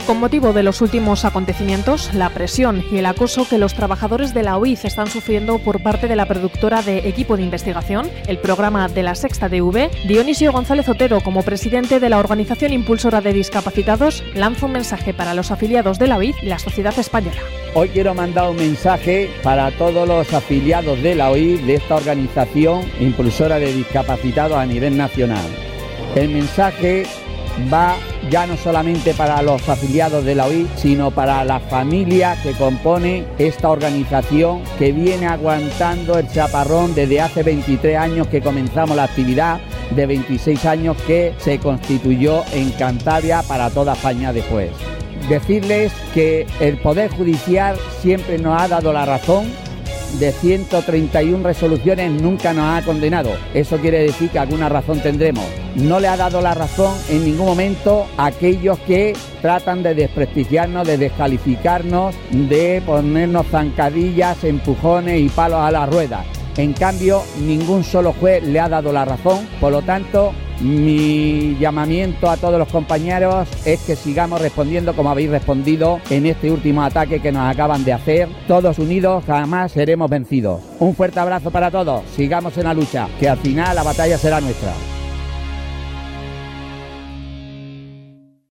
Con motivo de los últimos acontecimientos, la presión y el acoso que los trabajadores de la OIZ están sufriendo por parte de la productora de Equipo de Investigación, el programa de La Sexta TV, Dionisio González Otero, como presidente de la Organización Impulsora de Discapacitados, lanza un mensaje para los afiliados de la OIZ y la sociedad española. Hoy quiero mandar un mensaje para todos los afiliados de la OIZ, de esta Organización Impulsora de Discapacitados a nivel nacional. El mensaje va ya no solamente para los afiliados de la OIZ, sino para la familia que compone esta organización, que viene aguantando el chaparrón desde hace 23 años que comenzamos la actividad, de 26 años que se constituyó en Cantabria para toda España después. Decirles que el Poder Judicial siempre nos ha dado la razón. De 131 resoluciones nunca nos ha condenado. Eso quiere decir que alguna razón tendremos. No le ha dado la razón en ningún momento a aquellos que tratan de desprestigiarnos, de descalificarnos, de ponernos zancadillas, empujones y palos a las ruedas. En cambio, ningún solo juez le ha dado la razón. Por lo tanto, mi llamamiento a todos los compañeros es que sigamos respondiendo como habéis respondido en este último ataque que nos acaban de hacer. Todos unidos jamás seremos vencidos. Un fuerte abrazo para todos. Sigamos en la lucha, que al final la batalla será nuestra.